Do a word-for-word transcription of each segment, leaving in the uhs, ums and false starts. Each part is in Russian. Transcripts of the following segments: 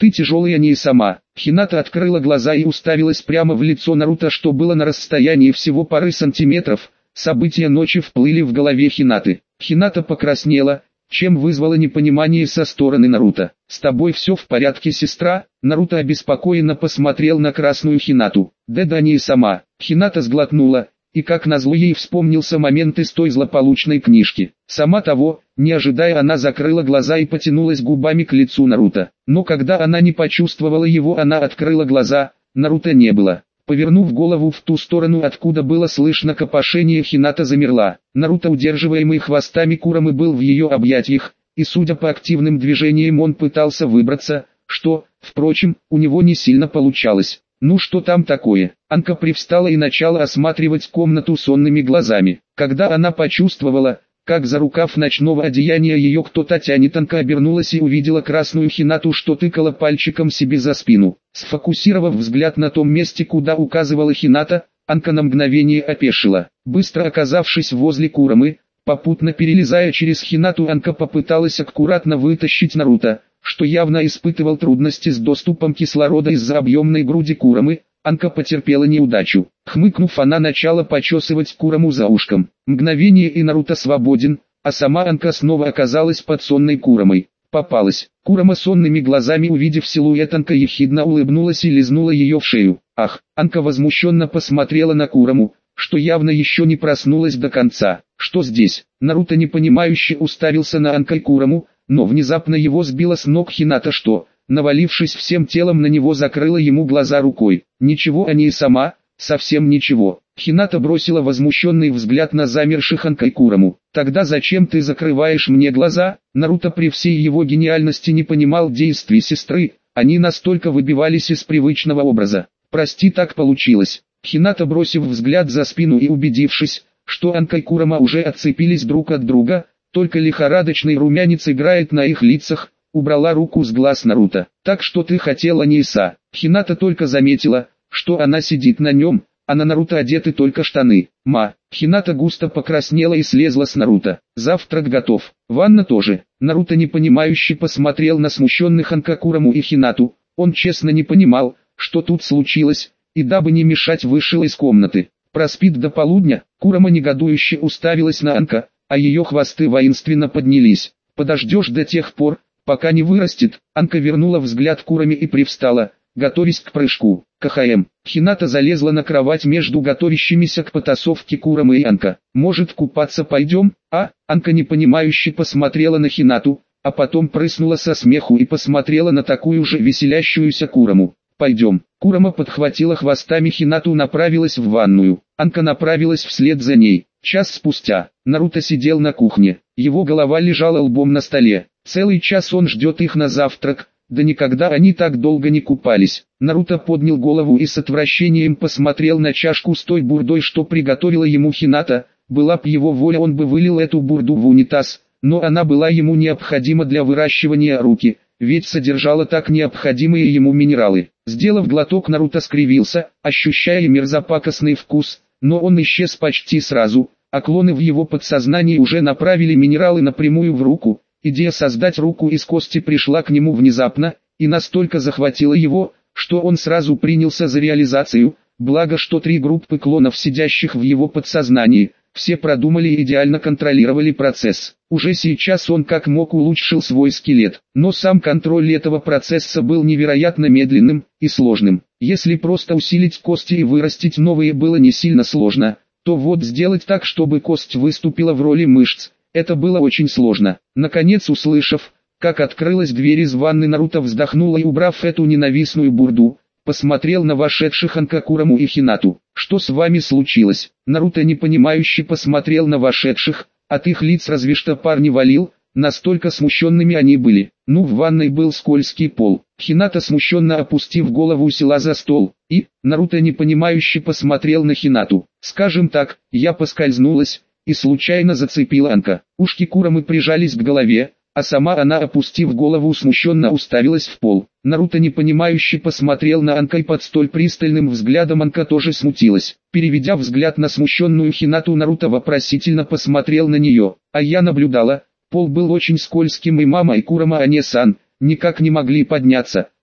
Ты тяжелый, а не и сама. Хината открыла глаза и уставилась прямо в лицо Наруто, что было на расстоянии всего пары сантиметров. События ночи вплыли в голове Хинаты. Хината покраснела, чем вызвало непонимание со стороны Наруто. «С тобой все в порядке, сестра?» Наруто обеспокоенно посмотрел на красную Хинату. «Да-да, не и сама». Хината сглотнула, и как назло ей вспомнился момент из той злополучной книжки. Сама того, не ожидая, она закрыла глаза и потянулась губами к лицу Наруто. Но когда она не почувствовала его, она открыла глаза, Наруто не было. Повернув голову в ту сторону, откуда было слышно копошение, Хината замерла. Наруто, удерживаемый хвостами Курамы, был в ее объятиях, и судя по активным движениям он пытался выбраться, что, впрочем, у него не сильно получалось. «Ну что там такое?» Анка привстала и начала осматривать комнату сонными глазами. Когда она почувствовала, как за рукав ночного одеяния ее кто-то тянет, Анка обернулась и увидела красную Хинату, что тыкала пальчиком себе за спину. Сфокусировав взгляд на том месте, куда указывала Хината, Анка на мгновение опешила. Быстро оказавшись возле Курамы, попутно перелезая через Хинату, Анка попыталась аккуратно вытащить Наруто, что явно испытывал трудности с доступом кислорода из-за объемной груди Курамы. Анка потерпела неудачу. Хмыкнув, она начала почесывать Кураму за ушком. Мгновение, и Наруто свободен, а сама Анка снова оказалась под сонной Курамой. Попалась. Курама сонными глазами, увидев силуэт Анка, ехидно улыбнулась и лизнула ее в шею. Ах! Анка возмущенно посмотрела на Кураму, что явно еще не проснулась до конца. Что здесь? Наруто непонимающе уставился на Анка и Кураму, но внезапно его сбила с ног Хината, что, навалившись всем телом на него, закрыла ему глаза рукой. Ничего, а не и сама, совсем ничего. Хината бросила возмущенный взгляд на замерших Анка и Кураму. «Тогда зачем ты закрываешь мне глаза?» Наруто при всей его гениальности не понимал действий сестры, они настолько выбивались из привычного образа. «Прости, так получилось». Хината, бросив взгляд за спину и убедившись, что Анка и Курама уже отцепились друг от друга, только лихорадочный румянец играет на их лицах, убрала руку с глаз Наруто. «Так что ты хотела, Ниса?» Хината только заметила, что она сидит на нем, а на Наруто одеты только штаны. «Ма». Хината густо покраснела и слезла с Наруто. «Завтрак готов. Ванна тоже». Наруто непонимающе посмотрел на смущенных Анка, Кураму и Хинату. Он честно не понимал, что тут случилось, и дабы не мешать, вышел из комнаты. «Проспит до полудня?» Курама негодующе уставилась на Анка, а ее хвосты воинственно поднялись. «Подождешь до тех пор, пока не вырастет». Анка вернула взгляд к Кураме и привстала, готовясь к прыжку. КХМ. Хината залезла на кровать между готовящимися к потасовке Курамы и Анка. «Может, купаться пойдем?» А? Анка непонимающе посмотрела на Хинату, а потом прыснула со смеху и посмотрела на такую же веселящуюся Кураму. «Пойдем». Курама подхватила хвостами Хинату и направилась в ванную. Анка направилась вслед за ней. Час спустя, Наруто сидел на кухне. Его голова лежала лбом на столе. Целый час он ждет их на завтрак, да никогда они так долго не купались. Наруто поднял голову и с отвращением посмотрел на чашку с той бурдой, что приготовила ему Хината. Была б его воля, он бы вылил эту бурду в унитаз, но она была ему необходима для выращивания руки, ведь содержала так необходимые ему минералы. Сделав глоток, Наруто скривился, ощущая мерзопакостный вкус, но он исчез почти сразу, а клоны в его подсознании уже направили минералы напрямую в руку. Идея создать руку из кости пришла к нему внезапно, и настолько захватила его, что он сразу принялся за реализацию, благо что три группы клонов, сидящих в его подсознании, все продумали и идеально контролировали процесс. Уже сейчас он как мог улучшил свой скелет, но сам контроль этого процесса был невероятно медленным и сложным. Если просто усилить кости и вырастить новые было не сильно сложно, то вот сделать так, чтобы кость выступила в роли мышц, это было очень сложно. Наконец, услышав, как открылась дверь из ванны, Наруто вздохнул и, убрав эту ненавистную бурду, посмотрел на вошедших Анка, Кураму и Хинату. «Что с вами случилось?» Наруто непонимающе посмотрел на вошедших, от их лиц разве что пар не валил, настолько смущенными они были. Ну, в ванной был скользкий пол. Хината, смущенно опустив голову, села за стол, и, Наруто непонимающе посмотрел на Хинату. «Скажем так, я поскользнулась и случайно зацепила Анка». Ушки Курамы прижались к голове, а сама она, опустив голову, смущенно уставилась в пол. Наруто непонимающе посмотрел на Анка, и под столь пристальным взглядом Анка тоже смутилась. Переведя взгляд на смущенную Хинату, Наруто вопросительно посмотрел на нее. А я наблюдала, пол был очень скользким, и мама и Курама Ане-сан никак не могли подняться,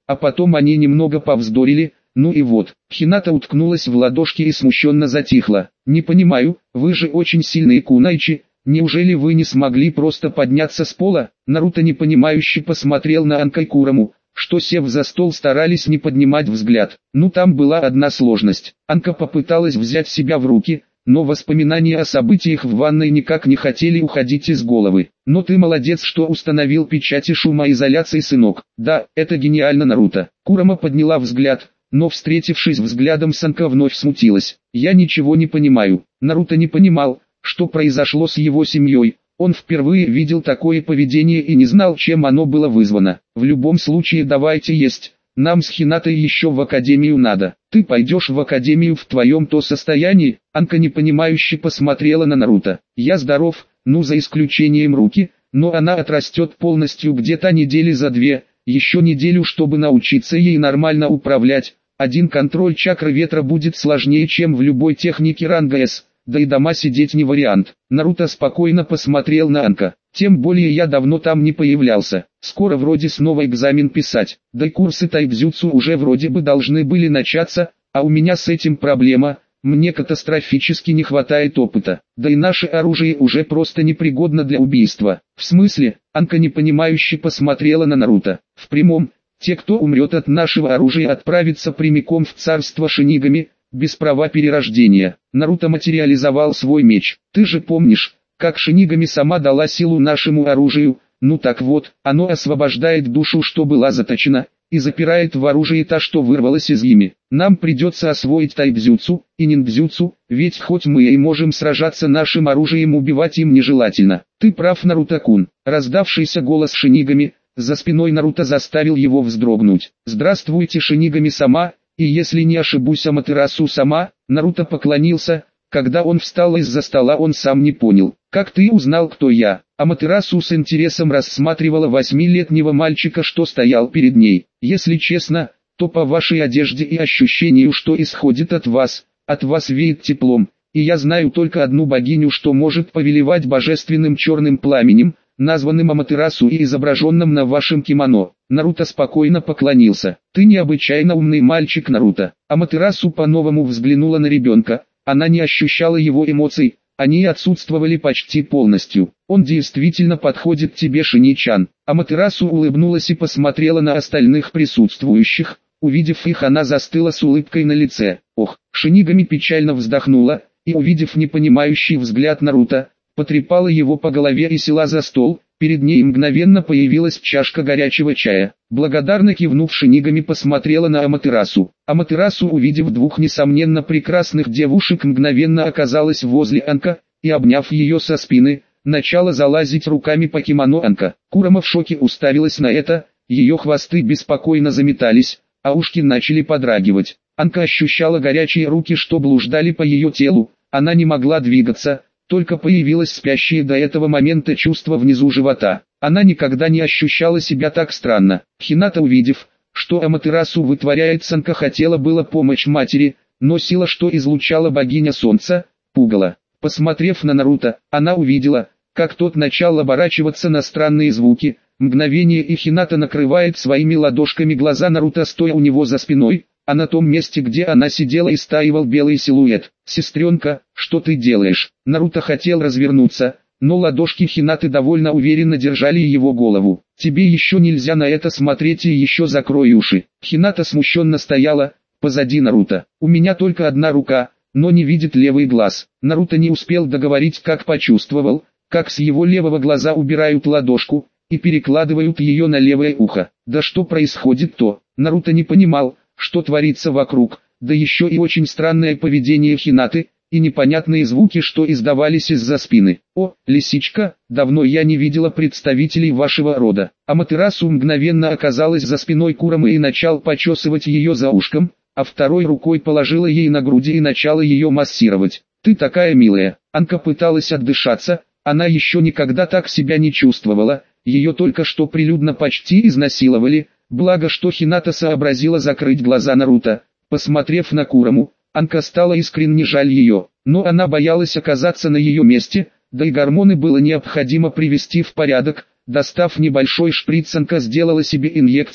а потом они немного повздорили, ну и вот. Хината уткнулась в ладошки и смущенно затихла. «Не понимаю, вы же очень сильные кунайчи, неужели вы не смогли просто подняться с пола?» Наруто непонимающе посмотрел на Анка и Кураму, что сев за стол старались не поднимать взгляд. Ну там была одна сложность. Анка попыталась взять себя в руки, но воспоминания о событиях в ванной никак не хотели уходить из головы. «Но ты молодец, что установил печати шумоизоляции, сынок». «Да, это гениально, Наруто». Курама подняла взгляд, но встретившись взглядом с Анка вновь смутилась. «Я ничего не понимаю». Наруто не понимал, что произошло с его семьей. Он впервые видел такое поведение и не знал, чем оно было вызвано. «В любом случае давайте есть. Нам с Хинатой еще в академию надо». «Ты пойдешь в академию в твоем-то состоянии?» Анка непонимающе посмотрела на Наруто. «Я здоров, ну за исключением руки, но она отрастет полностью где-то недели за две, еще неделю, чтобы научиться ей нормально управлять. Один контроль чакры ветра будет сложнее, чем в любой технике ранга С, да и дома сидеть не вариант». Наруто спокойно посмотрел на Анка. «Тем более я давно там не появлялся. Скоро вроде снова экзамен писать, да и курсы тайбзюцу уже вроде бы должны были начаться, а у меня с этим проблема, мне катастрофически не хватает опыта, да и наше оружие уже просто непригодно для убийства». «В смысле?» Анка непонимающе посмотрела на Наруто. «В прямом, те, кто умрет от нашего оружия, отправятся прямиком в царство шинигами, без права перерождения». Наруто материализовал свой меч. «Ты же помнишь, как шинигами сама дала силу нашему оружию? Ну так вот, оно освобождает душу, что была заточена, и запирает в оружие та, что вырвалась из ими. Нам придется освоить тайбзюцу и ниндзюцу, ведь хоть мы и можем сражаться нашим оружием, убивать им нежелательно». «Ты прав, Наруто-кун». Раздавшийся голос шинигами за спиной Наруто заставил его вздрогнуть. «Здравствуйте, шинигами-сама, и если не ошибусь, Аматерасу-сама». Наруто поклонился. Когда он встал из-за стола, он сам не понял. «Как ты узнал, кто я?» Аматерасу с интересом рассматривала восьмилетнего мальчика, что стоял перед ней. «Если честно, то по вашей одежде и ощущению, что исходит от вас, от вас веет теплом, и я знаю только одну богиню, что может повелевать божественным черным пламенем, названным Аматерасу и изображенным на вашем кимоно». Наруто спокойно поклонился. «Ты необычайно умный мальчик, Наруто». Аматерасу по-новому взглянула на ребенка. Она не ощущала его эмоций, они отсутствовали почти полностью. «Он действительно подходит тебе, Шини-чан». Аматерасу улыбнулась и посмотрела на остальных присутствующих. Увидев их, она застыла с улыбкой на лице. «Ох». Шинигами печально вздохнула, и увидев непонимающий взгляд Наруто, потрепала его по голове и села за стол. Перед ней мгновенно появилась чашка горячего чая. Благодарно кивнув, Шинигами посмотрела на Аматерасу. Аматерасу, увидев двух несомненно прекрасных девушек, мгновенно оказалась возле Анка, и обняв ее со спины, начала залазить руками по кимоно Анка. Курама в шоке уставилась на это, ее хвосты беспокойно заметались, а ушки начали подрагивать. Анка ощущала горячие руки, что блуждали по ее телу, она не могла двигаться. Только появилось спящее до этого момента чувство внизу живота. Она никогда не ощущала себя так странно. Хината, увидев, что Аматерасу вытворяет с Анка, хотела было помочь матери, но сила, что излучала богиня солнца, пугала. Посмотрев на Наруто, она увидела, как тот начал оборачиваться на странные звуки. Мгновение, и Хината накрывает своими ладошками глаза Наруто, стоя у него за спиной, а на том месте, где она сидела, истаивал белый силуэт. «Сестренка, что ты делаешь?» Наруто хотел развернуться, но ладошки Хинаты довольно уверенно держали его голову. «Тебе еще нельзя на это смотреть, и еще закрой уши». Хината смущенно стояла позади Наруто. «У меня только одна рука, но не видит левый глаз». Наруто не успел договорить, как почувствовал, как с его левого глаза убирают ладошку и перекладывают ее на левое ухо. Да что происходит-то? Наруто не понимал, что творится вокруг, да еще и очень странное поведение Хинаты, и непонятные звуки, что издавались из-за спины. «О, лисичка, давно я не видела представителей вашего рода». Аматерасу мгновенно оказалась за спиной Курамы и начал почесывать ее за ушком, а второй рукой положила ей на груди и начала ее массировать. «Ты такая милая». Анка пыталась отдышаться, она еще никогда так себя не чувствовала, ее только что прилюдно почти изнасиловали. Благо, что Хината сообразила закрыть глаза Наруто. Посмотрев на Кураму, Анка стала искренне жаль ее, но она боялась оказаться на ее месте, да и гормоны было необходимо привести в порядок. Достав небольшой шприц, Анка сделала себе инъекцию,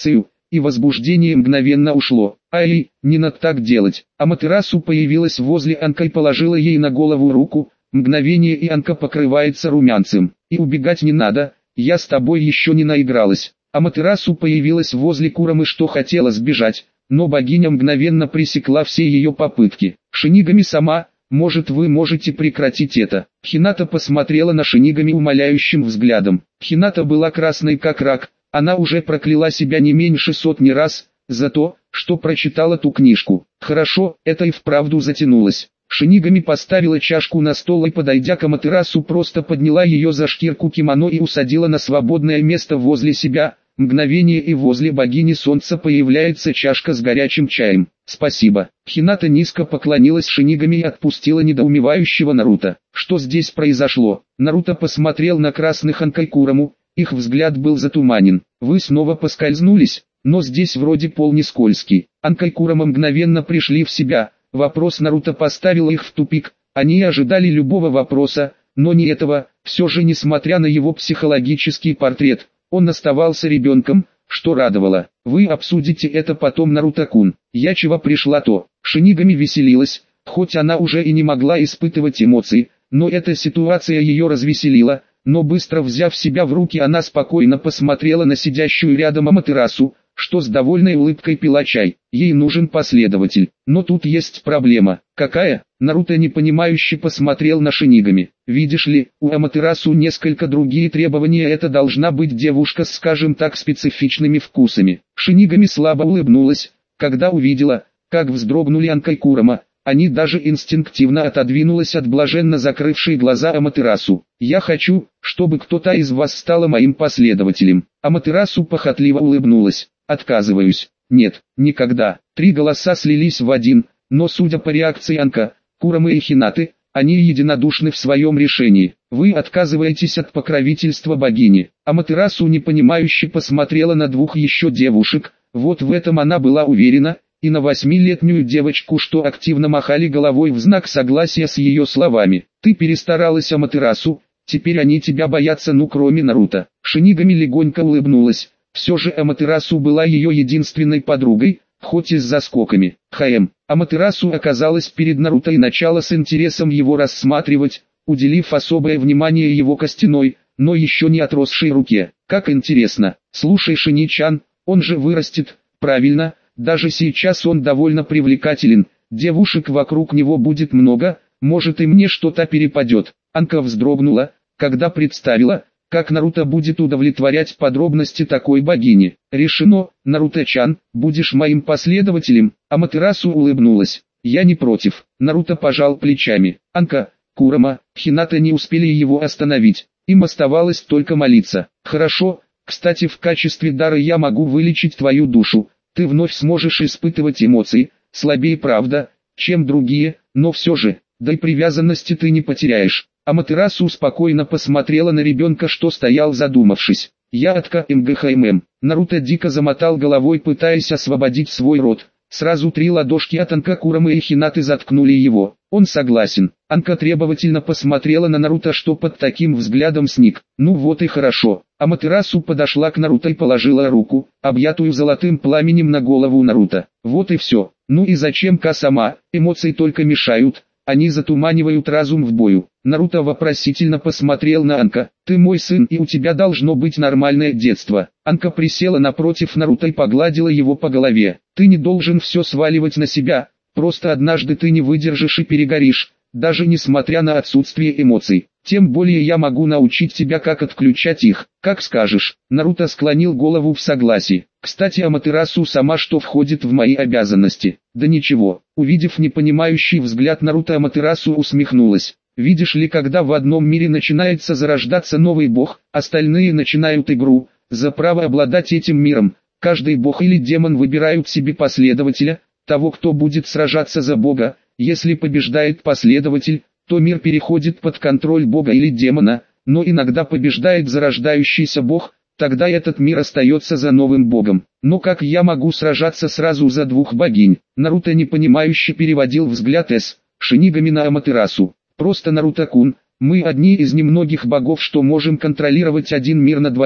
и возбуждение мгновенно ушло. Ай, не надо так делать. Аматерасу появилась возле Анка и положила ей на голову руку. Мгновение и Анка покрывается румянцем. И убегать не надо, я с тобой еще не наигралась. Аматерасу появилась возле Курамы, что хотела сбежать, но богиня мгновенно пресекла все ее попытки. Шинигами сама, может вы можете прекратить это. Хината посмотрела на Шинигами умоляющим взглядом. Хината была красной как рак, она уже прокляла себя не меньше сотни раз, за то, что прочитала ту книжку. Хорошо, это и вправду затянулось. Шинигами поставила чашку на стол и, подойдя к Аматерасу, просто подняла ее за шкирку кимоно и усадила на свободное место возле себя. Мгновение, и возле богини солнца появляется чашка с горячим чаем. Спасибо. Хината низко поклонилась Шинигами и отпустила недоумевающего Наруто. Что здесь произошло? Наруто посмотрел на красных Анка и Кураму, их взгляд был затуманен. Вы снова поскользнулись, но здесь вроде пол не скользкий. Анка и Курама мгновенно пришли в себя. Вопрос Наруто поставил их в тупик. Они ожидали любого вопроса, но не этого. Все же, несмотря на его психологический портрет, он оставался ребенком, что радовало. Вы обсудите это потом, Наруто-кун. Я чего пришла то. Шинигами веселилась, хоть она уже и не могла испытывать эмоций, но эта ситуация ее развеселила. Но быстро взяв себя в руки, она спокойно посмотрела на сидящую рядом Аматерасу, что с довольной улыбкой пила чай. Ей нужен последователь. Но тут есть проблема. Какая? Наруто непонимающе посмотрел на Шинигами. Видишь ли, у Аматерасу несколько другие требования. Это должна быть девушка с, скажем так, специфичными вкусами. Шинигами слабо улыбнулась, когда увидела, как вздрогнули Анка и Курама. Они даже инстинктивно отодвинулась от блаженно закрывшей глаза Аматерасу. «Я хочу, чтобы кто-то из вас стала моим последователем». Аматерасу похотливо улыбнулась. «Отказываюсь». «Нет, никогда». Три голоса слились в один, но судя по реакции Анка, Курамы и Хинаты, они единодушны в своем решении. Вы отказываетесь от покровительства богини. Аматерасу непонимающе посмотрела на двух еще девушек, вот в этом она была уверена, и на восьмилетнюю девочку, что активно махали головой в знак согласия с ее словами. «Ты перестаралась, Аматерасу, теперь они тебя боятся, ну кроме Наруто». Шинигами легонько улыбнулась, все же Аматерасу была ее единственной подругой, хоть и с заскоками. Хм. Аматерасу оказалась перед Наруто и начала с интересом его рассматривать, уделив особое внимание его костяной, но еще не отросшей руке. Как интересно. Слушай, Шини-чан, он же вырастет, правильно? Даже сейчас он довольно привлекателен, девушек вокруг него будет много, может и мне что-то перепадет. Анка вздрогнула, когда представила, как Наруто будет удовлетворять подробности такой богини. Решено, Наруто-чан, будешь моим последователем. Аматерасу улыбнулась. Я не против. Наруто пожал плечами. Анка, Курама, Хината не успели его остановить. Им оставалось только молиться. Хорошо, кстати, в качестве дара я могу вылечить твою душу. Ты вновь сможешь испытывать эмоции, слабее правда, чем другие, но все же, да и привязанности ты не потеряешь. Аматерасу спокойно посмотрела на ребенка, что стоял задумавшись. Я отка МГХММ. Наруто дико замотал головой, пытаясь освободить свой рот. Сразу три ладошки от Анка, Курамы и Хинаты заткнули его. Он согласен. Анка требовательно посмотрела на Наруто, что под таким взглядом сник. Ну вот и хорошо. Аматерасу подошла к Наруто и положила руку, объятую золотым пламенем, на голову Наруто. Вот и все. Ну и зачем Ка-сама? Эмоции только мешают. Они затуманивают разум в бою. Наруто вопросительно посмотрел на Анка. «Ты мой сын, и у тебя должно быть нормальное детство». Анка присела напротив Наруто и погладила его по голове. «Ты не должен все сваливать на себя, просто однажды ты не выдержишь и перегоришь, даже несмотря на отсутствие эмоций. Тем более я могу научить тебя, как отключать их, как скажешь». Наруто склонил голову в согласии. «Кстати, Аматерасу сама что входит в мои обязанности?» «Да ничего». Увидев непонимающий взгляд Наруто, Аматерасу усмехнулась. «Видишь ли, когда в одном мире начинается зарождаться новый бог, остальные начинают игру за право обладать этим миром. Каждый бог или демон выбирают себе последователя, того, кто будет сражаться за бога. Если побеждает последователь, то мир переходит под контроль бога или демона, но иногда побеждает зарождающийся бог, тогда этот мир остается за новым богом. Но как я могу сражаться сразу за двух богинь?» Наруто непонимающе переводил взгляд с Шинигами на Аматерасу. «Просто, Наруто-кун, мы одни из немногих богов, что можем контролировать один мир на двоих.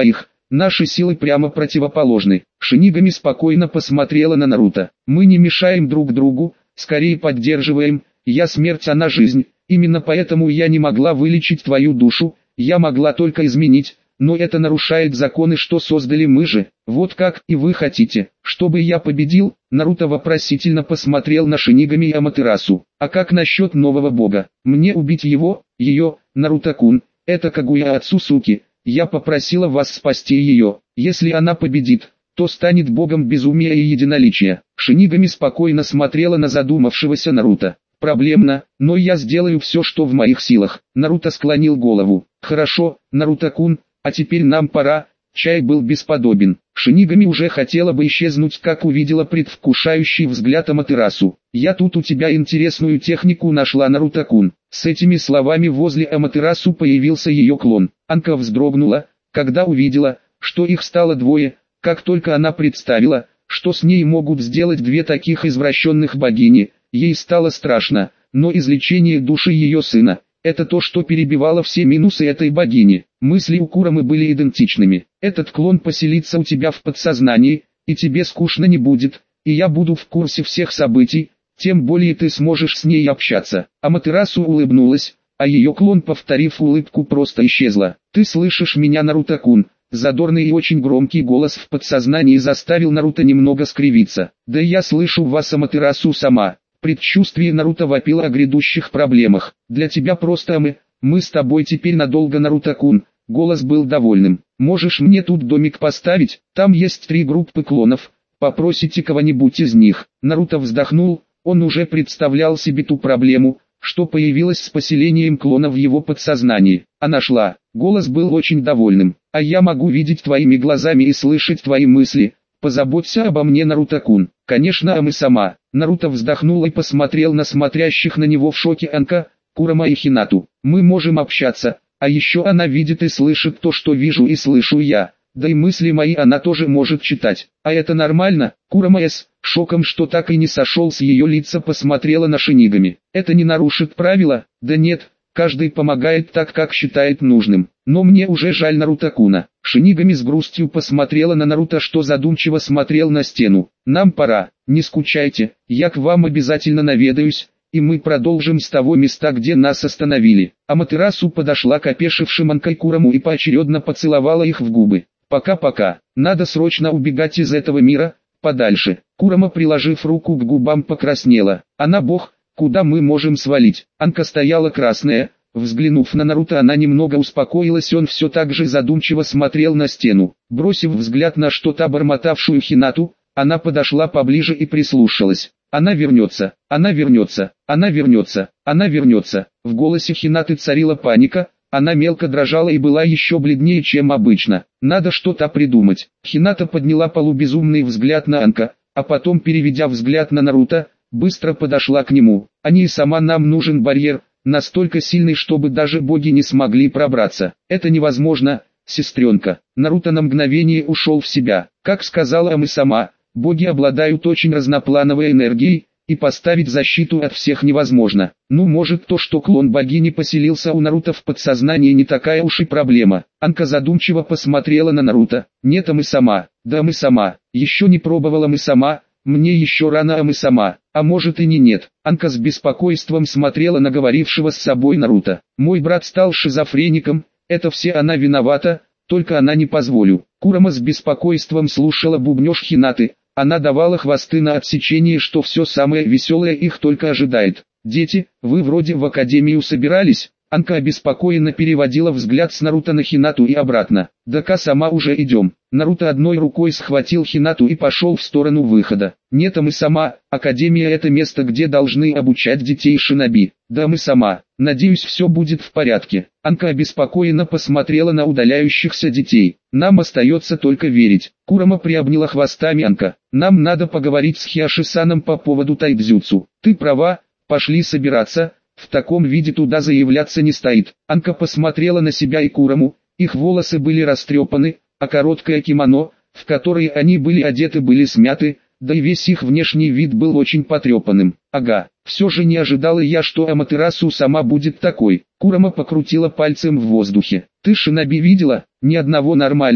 Наши силы прямо противоположны. Шинигами спокойно посмотрела на Наруто. Мы не мешаем друг другу, скорее поддерживаем. Я смерть, она жизнь. Именно поэтому я не могла вылечить твою душу, я могла только изменить, но это нарушает законы, что создали мы же. Вот как и вы хотите, чтобы я победил? Наруто вопросительно посмотрел на Шинигами и Аматерасу. А как насчет нового бога? Мне убить его, ее, Наруто-кун? Это Кагуя Ацусуки. Я попросила вас спасти ее. Если она победит, то станет богом безумия и единоличия. Шинигами спокойно смотрела на задумавшегося Наруто. Проблемно, но я сделаю все, что в моих силах. Наруто склонил голову. Хорошо, Наруто-кун, а теперь нам пора. Чай был бесподобен. Шинигами уже хотела бы исчезнуть, как увидела предвкушающий взгляд Аматерасу. «Я тут у тебя интересную технику нашла, Наруто-кун». С этими словами возле Аматерасу появился ее клон. Анка вздрогнула, когда увидела, что их стало двое. Как только она представила, что с ней могут сделать две таких извращенных богини, ей стало страшно. Но излечение души ее сына – это то, что перебивало все минусы этой богини. Мысли у Курамы были идентичными. Этот клон поселится у тебя в подсознании, и тебе скучно не будет, и я буду в курсе всех событий, тем более ты сможешь с ней общаться. Аматерасу улыбнулась, а ее клон, повторив улыбку, просто исчезла. «Ты слышишь меня, Наруто-кун?» Задорный и очень громкий голос в подсознании заставил Наруто немного скривиться. «Да я слышу вас, Аматерасу сама». Предчувствие Наруто вопило о грядущих проблемах. «Для тебя просто мы, мы с тобой теперь надолго, Наруто-кун». Голос был довольным. «Можешь мне тут домик поставить? Там есть три группы клонов. Попросите кого-нибудь из них». Наруто вздохнул, он уже представлял себе ту проблему, что появилась с поселением клона в его подсознании. А нашла. Голос был очень довольным. «А я могу видеть твоими глазами и слышать твои мысли. Позаботься обо мне, Наруто-кун». «Конечно, а мы сама». Наруто вздохнул и посмотрел на смотрящих на него в шоке Анка, Курама и Хинату. «Мы можем общаться, а еще она видит и слышит то, что вижу и слышу я. Да и мысли мои она тоже может читать. А это нормально?» Курама с шоком, что так и не сошел с ее лица, посмотрела на Шинигами. «Это не нарушит правила?» «Да нет, каждый помогает так, как считает нужным. Но мне уже жаль Наруто-куна». Шинигами с грустью посмотрела на Наруто, что задумчиво смотрел на стену. «Нам пора, не скучайте, я к вам обязательно наведаюсь, и мы продолжим с того места, где нас остановили». Аматерасу подошла к опешившим Анка и Кураму и поочередно поцеловала их в губы. «Пока-пока, надо срочно убегать из этого мира, подальше». Курама, приложив руку к губам, покраснела. «Она бог, куда мы можем свалить?» Анка стояла красная. Взглянув на Наруто, она немного успокоилась, он все так же задумчиво смотрел на стену. Бросив взгляд на что-то бормотавшую Хинату, она подошла поближе и прислушалась. «Она вернется, она вернется, она вернется, она вернется». В голосе Хинаты царила паника, она мелко дрожала и была еще бледнее, чем обычно. «Надо что-то придумать». Хината подняла полубезумный взгляд на Анка, а потом, переведя взгляд на Наруто, быстро подошла к нему. «Они и сама, нам нужен барьер, настолько сильный, чтобы даже боги не смогли пробраться. Это невозможно, сестренка». Наруто на мгновение ушел в себя. Как сказала Ами сама, боги обладают очень разноплановой энергией, и поставить защиту от всех невозможно. Ну, может, то, что клон богини поселился у Наруто в подсознании, не такая уж и проблема. Анка задумчиво посмотрела на Наруто. «Нет, Ами сама». «Да, Ами сама. Еще не пробовала Ами сама. Мне еще рано, Ами сама». «А может и не нет». Анка с беспокойством смотрела на говорившего с собой Наруто. «Мой брат стал шизофреником, это все она виновата, только она не позволю». Курама с беспокойством слушала бубнёж Хинаты. Она давала хвосты на отсечение, что все самое веселое их только ожидает. «Дети, вы вроде в академию собирались?» Анка обеспокоенно переводила взгляд с Наруто на Хинату и обратно. «Да-ка, сама уже идем». Наруто одной рукой схватил Хинату и пошел в сторону выхода. «Нет, а мы сама, академия — это место, где должны обучать детей шиноби». «Да, мы сама, надеюсь, все будет в порядке». Анка обеспокоенно посмотрела на удаляющихся детей. «Нам остается только верить». Курама приобняла хвостами Анка. «Нам надо поговорить с Хиаши-саном по поводу тайдзюцу». «Ты права, пошли собираться». В таком виде туда заявляться не стоит. Анка посмотрела на себя и Кураму, их волосы были растрепаны, а короткое кимоно, в которое они были одеты, были смяты, да и весь их внешний вид был очень потрепанным. «Ага, все же не ожидала я, что Аматерасу сама будет такой». Курама покрутила пальцем в воздухе. «Ты шиноби видела? Ни одного нормального,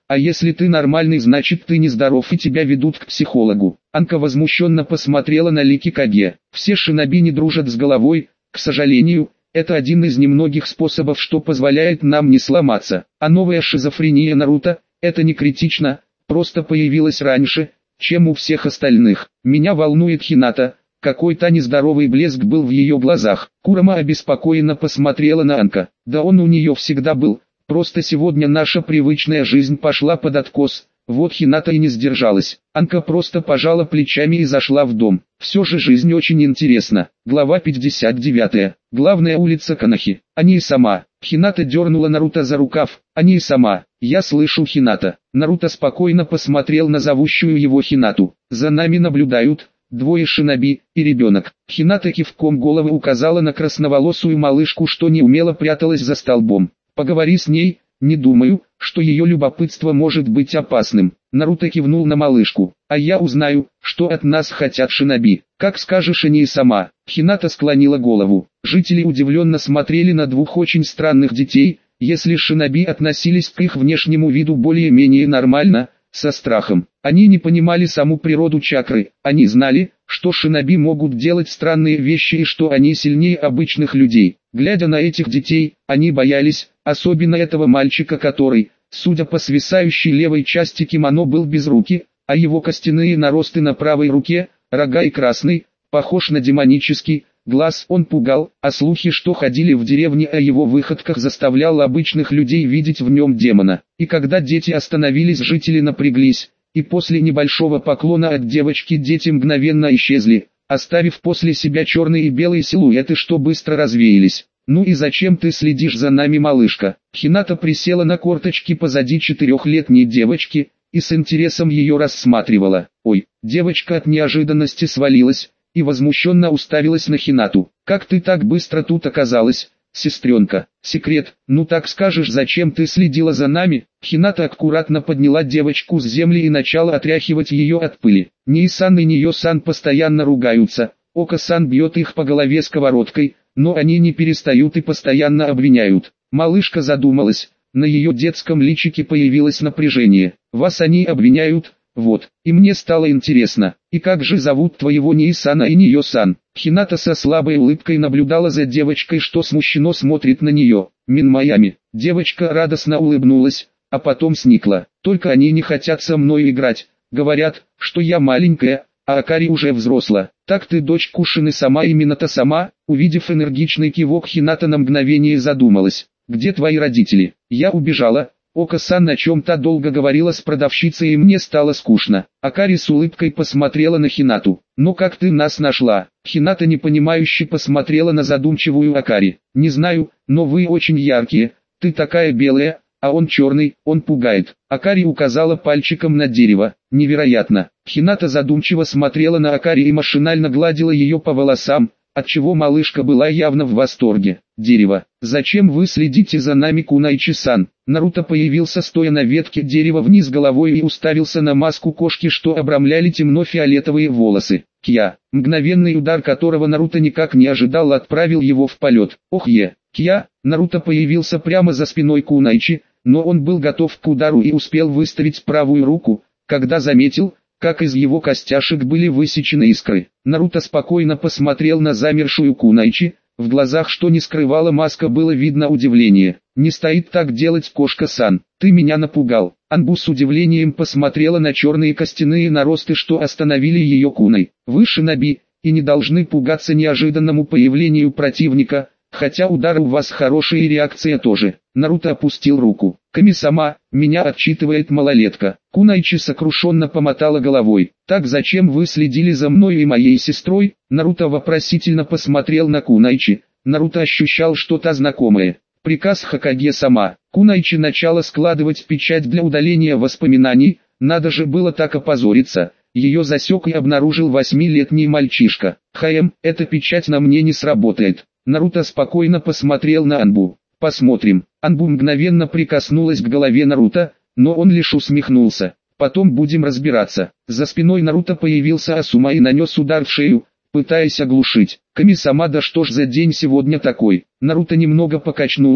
А если ты нормальный, значит ты нездоров и тебя ведут к психологу. Анка возмущенно посмотрела на Лики Каге. Все шиноби не дружат с головой, к сожалению. Это один из немногих способов, что позволяет нам не сломаться. А новая шизофрения Наруто, это не критично, просто появилась раньше, чем у всех остальных. Меня волнует Хината. Какой-то нездоровый блеск был в ее глазах. Курама обеспокоенно посмотрела на Анка. Да он у нее всегда был, просто сегодня наша привычная жизнь пошла под откос. Вот Хината и не сдержалась. Анка просто пожала плечами и зашла в дом. Все же жизнь очень интересна. Глава пятьдесят девять. Главная улица Канахи. Они и сама. Хината дернула Наруто за рукав. Они и сама. Я слышу Хината. Наруто спокойно посмотрел на зовущую его Хинату. За нами наблюдают двое шиноби и ребенок. Хината кивком головы указала на красноволосую малышку, что неумело пряталась за столбом. Поговори с ней. Не думаю, что ее любопытство может быть опасным. Наруто кивнул на малышку. А я узнаю, что от нас хотят шиноби. Как скажешь, они и сама. Хината склонила голову. Жители удивленно смотрели на двух очень странных детей. Если шиноби относились к их внешнему виду более-менее нормально, со страхом. Они не понимали саму природу чакры. Они знали, что шиноби могут делать странные вещи и что они сильнее обычных людей. Глядя на этих детей, они боялись, особенно этого мальчика, который, судя по свисающей левой части кимоно, был без руки, а его костяные наросты на правой руке, рога и красный, похож на демонический глаз, он пугал, а слухи, что ходили в деревне о его выходках, заставлял обычных людей видеть в нем демона. И когда дети остановились, жители напряглись, и после небольшого поклона от девочки дети мгновенно исчезли, оставив после себя черные и белые силуэты, что быстро развеялись. «Ну и зачем ты следишь за нами, малышка?» Хината присела на корточки позади четырехлетней девочки и с интересом ее рассматривала. Ой, девочка от неожиданности свалилась и возмущенно уставилась на Хинату. «Как ты так быстро тут оказалась, сестренка?» «Секрет, ну так скажешь, зачем ты следила за нами?» Хината аккуратно подняла девочку с земли и начала отряхивать ее от пыли. Нии-сан и Ниё-сан постоянно ругаются, Ока-сан бьет их по голове сковородкой, но они не перестают и постоянно обвиняют. Малышка задумалась, на ее детском личике появилось напряжение. «Вас они обвиняют? Вот, и мне стало интересно, и как же зовут твоего Нии-сана и Ниё-сан?» Хината со слабой улыбкой наблюдала за девочкой, что смущенно смотрит на нее. «Мин Майами». Девочка радостно улыбнулась, а потом сникла. «Только они не хотят со мной играть, говорят, что я маленькая, а Акари уже взросла. Так ты дочь Кушины сама и Минато сама?» Увидев энергичный кивок, Хината на мгновение задумалась. «Где твои родители?» «Я убежала». Ока-сан о чем-то долго говорила с продавщицей, и мне стало скучно. Акари с улыбкой посмотрела на Хинату. «Ну как ты нас нашла?» Хината непонимающе посмотрела на задумчивую Акари. «Не знаю, но вы очень яркие. Ты такая белая, а он черный, он пугает». Акари указала пальчиком на дерево. «Невероятно». Хината задумчиво смотрела на Акари и машинально гладила ее по волосам, отчего малышка была явно в восторге. «Дерево, зачем вы следите за нами, Кунайчи-сан?» Наруто появился, стоя на ветке дерева вниз головой, и уставился на маску кошки, что обрамляли темно-фиолетовые волосы. Кья, мгновенный удар которого Наруто никак не ожидал, отправил его в полет. «Ох е!» Кья, Наруто появился прямо за спиной Кунайчи, но он был готов к удару и успел выставить правую руку, когда заметил, как из его костяшек были высечены искры. Наруто спокойно посмотрел на замершую Кунайчи, в глазах, что не скрывала маска, было видно удивление. «Не стоит так делать, кошка-сан, ты меня напугал». Анбу с удивлением посмотрела на черные костяные наросты, что остановили ее куной. «Вы шиноби, и не должны пугаться неожиданному появлению противника, хотя удар у вас хороший и реакция тоже». Наруто опустил руку. «Ками-сама, меня отчитывает малолетка». Кунайчи сокрушенно помотала головой. «Так зачем вы следили за мной и моей сестрой?» Наруто вопросительно посмотрел на Кунайчи. Наруто ощущал что-то знакомое. Приказ Хокаге-сама. Кунайчи начала складывать печать для удаления воспоминаний. Надо же было так опозориться. Ее засек и обнаружил восьмилетний мальчишка. «Хаэм, эта печать на мне не сработает». Наруто спокойно посмотрел на Анбу. «Посмотрим». Анбу мгновенно прикоснулась к голове Наруто, но он лишь усмехнулся. «Потом будем разбираться». За спиной Наруто появился Асума и нанес удар в шею, пытаясь оглушить. «Ками-сама, да что ж за день сегодня такой?» Наруто немного покачнулся,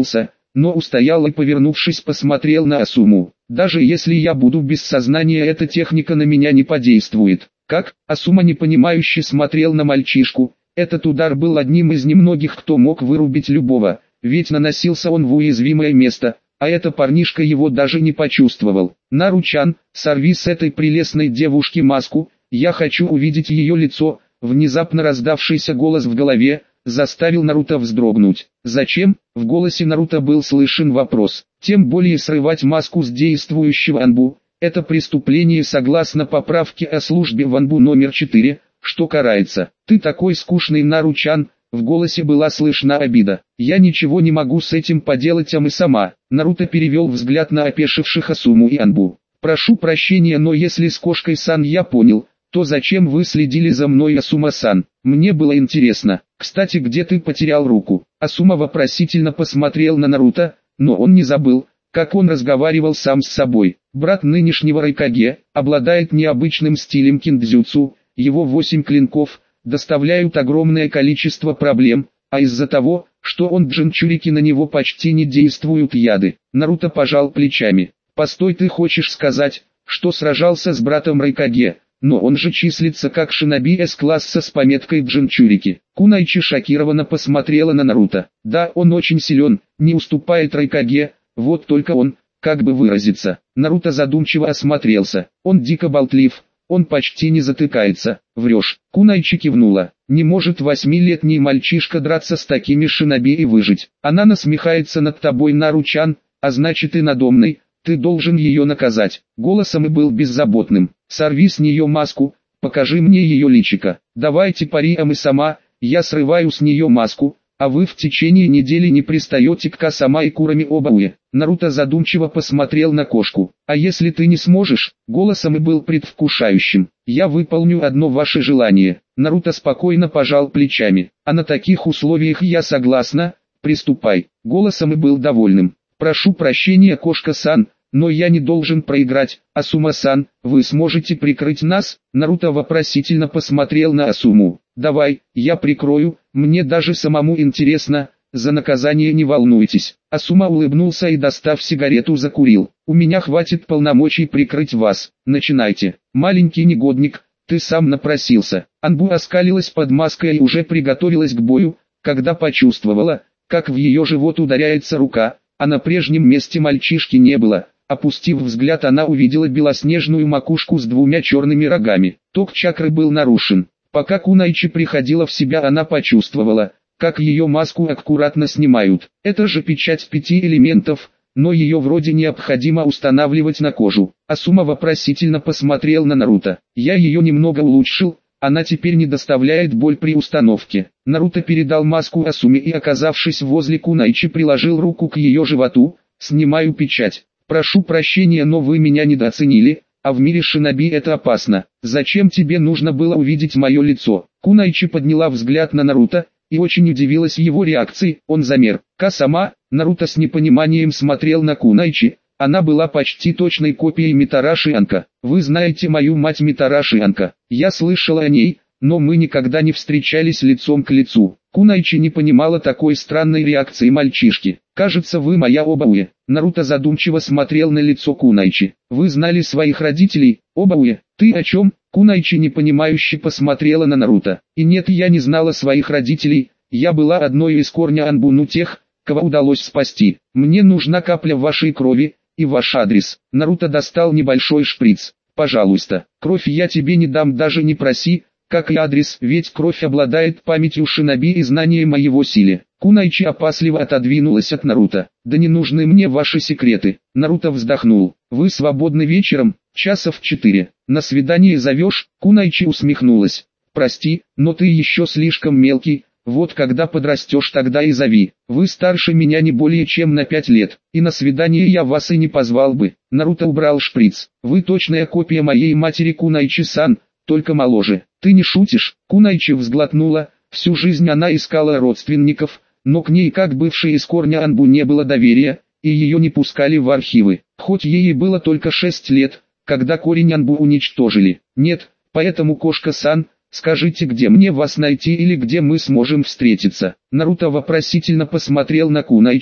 но устоял и, повернувшись, посмотрел на Асуму. Даже если я буду без сознания, эта техника на меня не подействует. Как? Асума непонимающе смотрел на мальчишку. Этот удар был одним из немногих, кто мог вырубить любого, ведь наносился он в уязвимое место, а эта парнишка его даже не почувствовал. Наручан, сорви с этой прелестной девушки маску, я хочу увидеть ее лицо. Внезапно раздавшийся голос в голове заставил Наруто вздрогнуть. Зачем? В голосе Наруто был слышен вопрос. Тем более срывать маску с действующего Анбу – это преступление согласно поправке о службе в Анбу номер четыре, что карается. Ты такой скучный, Наручан. В голосе была слышна обида. Я ничего не могу с этим поделать, а мы сама. Наруто перевел взгляд на опешивших Асуму и Анбу. Прошу прощения, но если с кошкой-сан я понял, то зачем вы следили за мной, Асума-сан? Мне было интересно. Кстати, где ты потерял руку? Асума вопросительно посмотрел на Наруто, но он не забыл, как он разговаривал сам с собой. Брат нынешнего Райкаге обладает необычным стилем киндзюцу, его восемь клинков доставляют огромное количество проблем, а из-за того, что он джинчурики, на него почти не действуют яды. Наруто пожал плечами. Постой, ты хочешь сказать, что сражался с братом Райкаге? Но он же числится как шиноби С-класса с пометкой джинчурики. Кунайчи шокированно посмотрела на Наруто. Да, он очень силен, не уступает Райкаге, вот только он, как бы выразиться. Наруто задумчиво осмотрелся. Он дико болтлив, он почти не затыкается. Врешь. Кунайчи кивнула. Не может восьмилетний мальчишка драться с такими шиноби и выжить. Она насмехается над тобой, Наручан, а значит и надо мной. Ты должен ее наказать. Голосом и был беззаботным. Сорви с нее маску, покажи мне ее личико. Давайте пари, а мы сама, я срываю с нее маску, а вы в течение недели не пристаете к Касама и Курами Обауэ. Наруто задумчиво посмотрел на кошку. А если ты не сможешь? Голосом и был предвкушающим. Я выполню одно ваше желание. Наруто спокойно пожал плечами. А на таких условиях я согласна, приступай. Голосом и был довольным. Прошу прощения, кошка-сан, но я не должен проиграть. Асума-сан, вы сможете прикрыть нас? Наруто вопросительно посмотрел на Асуму. Давай, я прикрою, мне даже самому интересно, за наказание не волнуйтесь. Асума улыбнулся и, достав сигарету, закурил. У меня хватит полномочий прикрыть вас. Начинайте. Маленький негодник, ты сам напросился. Анбу оскалилась под маской и уже приготовилась к бою, когда почувствовала, как в ее живот ударяется рука, а на прежнем месте мальчишки не было. Опустив взгляд, она увидела белоснежную макушку с двумя черными рогами. Ток чакры был нарушен. Пока Кунайчи приходила в себя, она почувствовала, как ее маску аккуратно снимают. Это же печать пяти элементов, но ее вроде необходимо устанавливать на кожу. Асума вопросительно посмотрел на Наруто. Я ее немного улучшил, она теперь не доставляет боль при установке. Наруто передал маску Асуме и, оказавшись возле Кунайчи, приложил руку к ее животу. Снимаю печать. Прошу прощения, но вы меня недооценили, а в мире шиноби это опасно. Зачем тебе нужно было увидеть мое лицо? Кунайчи подняла взгляд на Наруто и очень удивилась его реакции. Он замер. Касама. Наруто с непониманием смотрел на Кунайчи. Она была почти точной копией Митараши Анка. Вы знаете мою мать Митараши Анка. Я слышала о ней, но мы никогда не встречались лицом к лицу. Кунайчи не понимала такой странной реакции мальчишки. Кажется, вы моя Обауэ. Наруто задумчиво смотрел на лицо Кунайчи. Вы знали своих родителей, Обауэ? Ты о чем? Кунайчи непонимающе посмотрела на Наруто. И нет, я не знала своих родителей. Я была одной из корня Анбуну, тех, кого удалось спасти. Мне нужна капля вашей крови и ваш адрес. Наруто достал небольшой шприц. Пожалуйста, кровь я тебе не дам, даже не проси, как и адрес, ведь кровь обладает памятью шиноби и знанием о его силе. Кунайчи опасливо отодвинулась от Наруто. Да не нужны мне ваши секреты. Наруто вздохнул. Вы свободны вечером, часа в четыре. На свидание зовешь? Кунайчи усмехнулась. Прости, но ты еще слишком мелкий. Вот когда подрастешь, тогда и зови. Вы старше меня не более чем на пять лет, и на свидание я вас и не позвал бы. Наруто убрал шприц. Вы точная копия моей матери, Кунайчи-сан, только моложе. Ты не шутишь? Кунайчи взглотнула. Всю жизнь она искала родственников, но к ней, как бывшей из корня Анбу, не было доверия, и ее не пускали в архивы. Хоть ей и было только шесть лет, когда корень Анбу уничтожили. Нет, поэтому, кошка-сан, скажите, где мне вас найти или где мы сможем встретиться. Наруто вопросительно посмотрел на Кунайчи,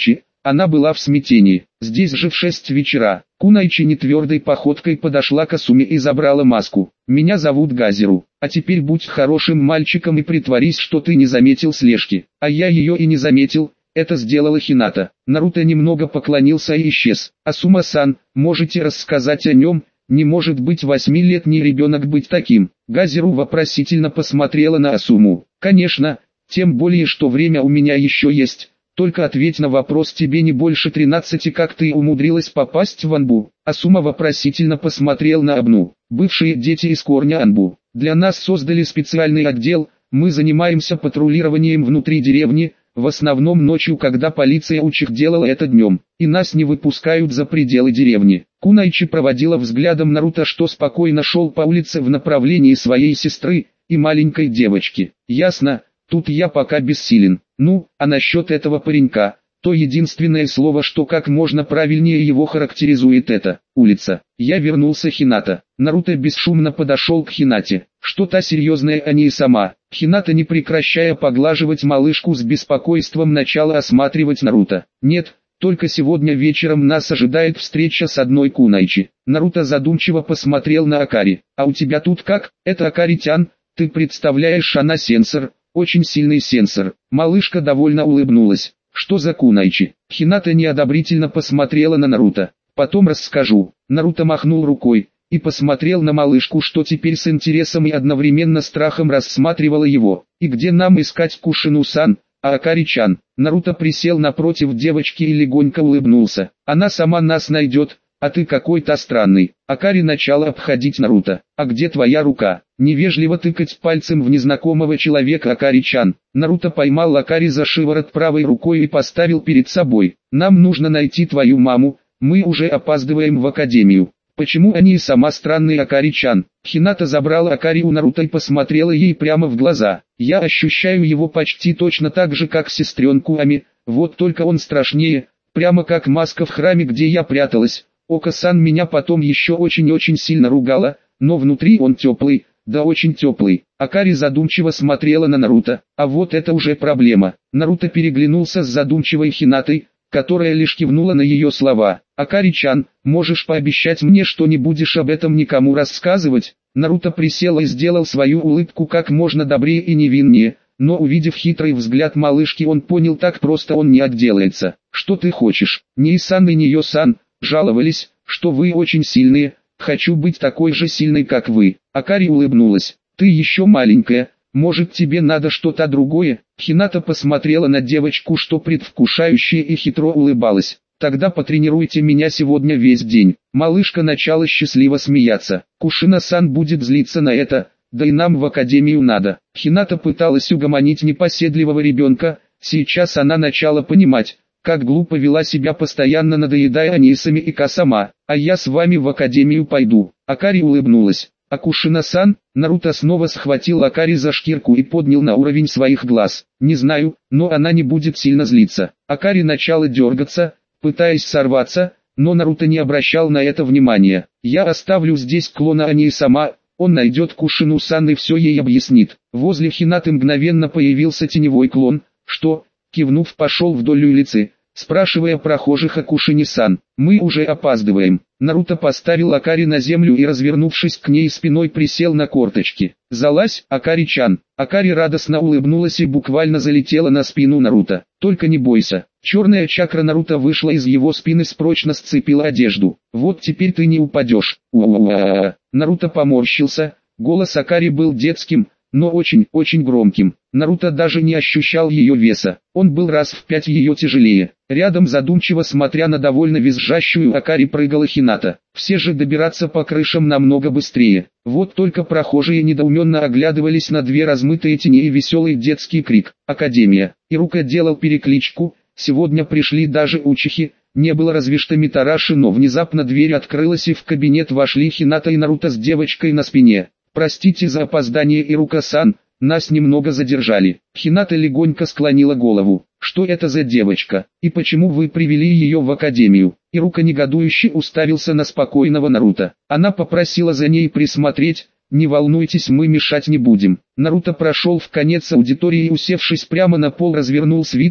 Она была в смятении. Здесь же в шесть вечера. Кунайчи нетвердой походкой подошла к Асуме и забрала маску. «Меня зовут Газиру, а теперь будь хорошим мальчиком и притворись, что ты не заметил слежки». А я ее и не заметил, это сделала Хината. Наруто немного поклонился и исчез. «Асума-сан, можете рассказать о нем? Не может быть восьмилетний ребенок быть таким». Газиру вопросительно посмотрела на Асуму. «Конечно, тем более что время у меня еще есть. Только ответь на вопрос, тебе не больше тринадцати, как ты умудрилась попасть в Анбу?» Асума вопросительно посмотрел на Абну. «Бывшие дети из корня Анбу. Для нас создали специальный отдел, мы занимаемся патрулированием внутри деревни, в основном ночью, когда полиция учих делала это днем, и нас не выпускают за пределы деревни». Кунайчи проводила взглядом Наруто, что спокойно шел по улице в направлении своей сестры и маленькой девочки. «Ясно, тут я пока бессилен. Ну, а насчет этого паренька, то единственное слово, что как можно правильнее его характеризует, это улица». Я вернулся Хината. Наруто бесшумно подошел к Хинате. Что-то серьезное, а не и сама. Хината, не прекращая поглаживать малышку, с беспокойством начала осматривать Наруто. «Нет, только сегодня вечером нас ожидает встреча с одной Кунайчи». Наруто задумчиво посмотрел на Акари. «А у тебя тут как? Это Акари-тян, ты представляешь, она сенсор, очень сильный сенсор». Малышка довольно улыбнулась. «Что за Кунайчи?» Хината неодобрительно посмотрела на Наруто. «Потом расскажу». Наруто махнул рукой и посмотрел на малышку, что теперь с интересом и одновременно страхом рассматривала его. «И где нам искать Кушину-сан, а Акари-чан?» Наруто присел напротив девочки и легонько улыбнулся. «Она сама нас найдет, а ты какой-то странный». Акари начала обходить Наруто. «А где твоя рука?» Невежливо тыкать пальцем в незнакомого человека Акари-чан. Наруто поймал Акари за шиворот правой рукой и поставил перед собой. «Нам нужно найти твою маму, мы уже опаздываем в академию». «Почему они и сама странный, Акари-чан?» Хината забрала Акари у Наруто и посмотрела ей прямо в глаза. «Я ощущаю его почти точно так же, как сестренку Ами, вот только он страшнее, прямо как маска в храме, где я пряталась. Ока-сан меня потом еще очень-очень сильно ругала, но внутри он теплый, да очень теплый». Акари задумчиво смотрела на Наруто. «А вот это уже проблема». Наруто переглянулся с задумчивой Хинатой, которая лишь кивнула на ее слова. «Акари-чан, можешь пообещать мне, что не будешь об этом никому рассказывать?» Наруто присел и сделал свою улыбку как можно добрее и невиннее, но увидев хитрый взгляд малышки, он понял, так просто он не отделается. «Что ты хочешь?» «Ней-сан и Нее-сан жаловались, что вы очень сильные, хочу быть такой же сильной, как вы». Акари улыбнулась. «Ты еще маленькая, может тебе надо что-то другое?» Хината посмотрела на девочку, что предвкушающе и хитро улыбалась. «Тогда потренируйте меня сегодня весь день». Малышка начала счастливо смеяться. «Кушина-сан будет злиться на это, да и нам в академию надо». Хината пыталась угомонить непоседливого ребенка, сейчас она начала понимать, как глупо вела себя, постоянно надоедая Анисами и Касама. «А я с вами в академию пойду». Акари улыбнулась. «А Кушина-сан?» Наруто снова схватил Акари за шкирку и поднял на уровень своих глаз. «Не знаю, но она не будет сильно злиться». Акари начала дергаться, пытаясь сорваться, но Наруто не обращал на это внимания. «Я оставлю здесь клона Ани-сама, он найдет Кушину-сан и все ей объяснит». Возле Хинаты мгновенно появился теневой клон, что, кивнув, пошел вдоль улицы, спрашивая прохожих о Кушине-сан. «Мы уже опаздываем». Наруто поставил Акари на землю и, развернувшись к ней спиной, присел на корточки. «Залазь, Акари-чан». Акари радостно улыбнулась и буквально залетела на спину Наруто. «Только не бойся». Черная чакра Наруто вышла из его спины, прочно сцепила одежду. «Вот теперь ты не упадешь». У-у-у-у-у. Наруто поморщился, голос Акари был детским, но очень-очень громким. Наруто даже не ощущал ее веса, он был раз в пять ее тяжелее. Рядом, задумчиво смотря на довольно визжащую Акари, прыгала Хината. Все же добираться по крышам намного быстрее. Вот только прохожие недоуменно оглядывались на две размытые тени и веселый детский крик «Академия!». Ирука делал перекличку, сегодня пришли даже учихи, не было разве что Митараши, но внезапно дверь открылась и в кабинет вошли Хината и Наруто с девочкой на спине. «Простите за опоздание, Ирука-сан, нас немного задержали». Хината легонько склонила голову. «Что это за девочка, и почему вы привели ее в академию?» Ирука негодующе уставился на спокойного Наруто. Она попросила за ней присмотреть. «Не волнуйтесь, мы мешать не будем». Наруто прошел в конец аудитории и, усевшись прямо на пол, развернул свиток,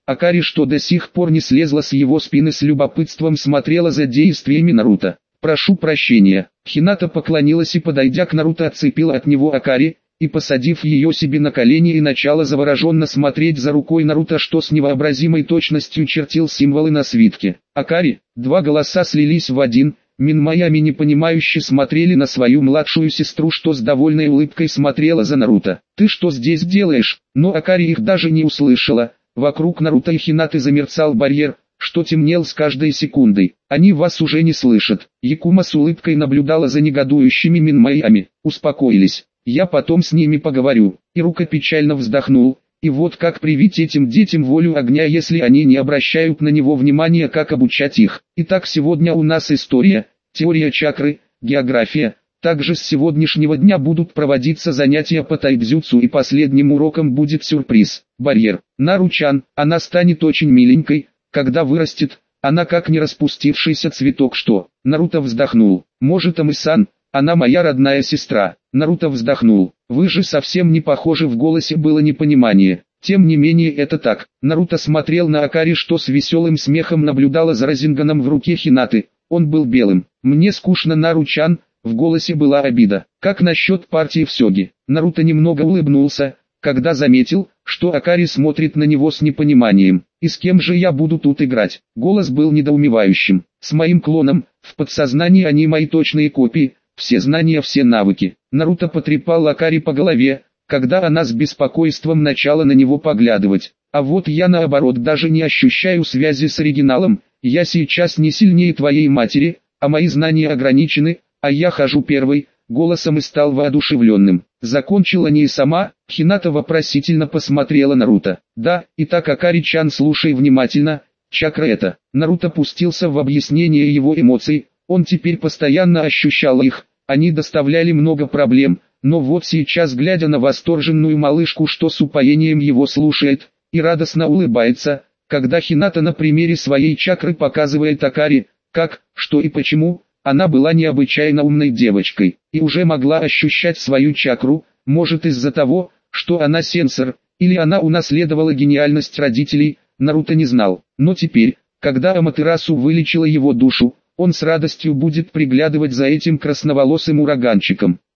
Акари, что до сих пор не слезла с его спины, с любопытством смотрела за действиями Наруто. «Прошу прощения». Хината поклонилась и, подойдя к Наруто, отцепила от него Акари, и, посадив ее себе на колени, и начала завороженно смотреть за рукой Наруто, что с невообразимой точностью чертил символы на свитке. Акари, два голоса слились в один. Мин Майами непонимающе смотрели на свою младшую сестру, что с довольной улыбкой смотрела за Наруто. «Ты что здесь делаешь?» Но Акари их даже не услышала. Вокруг Наруто и Хинаты замерцал барьер, что темнел с каждой секундой. «Они вас уже не слышат». Якума с улыбкой наблюдала за негодующими Мин Майами. «Успокоились. Я потом с ними поговорю». Ирука печально вздохнул. И вот как привить этим детям волю огня, если они не обращают на него внимания, как обучать их. Итак, сегодня у нас история, теория чакры, география. Также с сегодняшнего дня будут проводиться занятия по тайцзюцу, и последним уроком будет сюрприз. Барьер. Наручан, она станет очень миленькой, когда вырастет, она как не распустившийся цветок. Что? Наруто вздохнул. Может, Ами-сан, она моя родная сестра. Наруто вздохнул. Вы же совсем не похожи, в голосе было непонимание. Тем не менее это так. Наруто смотрел на Акари, что с веселым смехом наблюдала за Разинганом в руке Хинаты. Он был белым. Мне скучно, Наручан. В голосе была обида. Как насчет партии в сёги? Наруто немного улыбнулся, когда заметил, что Акари смотрит на него с непониманием. И с кем же я буду тут играть? Голос был недоумевающим. С моим клоном. В подсознании они мои точные копии. Все знания, все навыки. Наруто потрепал Акари по голове, когда она с беспокойством начала на него поглядывать. А вот я наоборот даже не ощущаю связи с оригиналом. Я сейчас не сильнее твоей матери, а мои знания ограничены, а я хожу первой. Голосом и стал воодушевленным. Закончила не и сама. Хината вопросительно посмотрела на Наруто. Да, и так, Акари-чан, слушай внимательно. Чакра это. Наруто пустился в объяснение его эмоций. Он теперь постоянно ощущал их, они доставляли много проблем, но вот сейчас, глядя на восторженную малышку, что с упоением его слушает, и радостно улыбается, когда Хината на примере своей чакры показывает Акари, как, что и почему, она была необычайно умной девочкой, и уже могла ощущать свою чакру, может из-за того, что она сенсор, или она унаследовала гениальность родителей, Наруто не знал, но теперь, когда Аматерасу вылечила его душу, он с радостью будет приглядывать за этим красноволосым ураганчиком.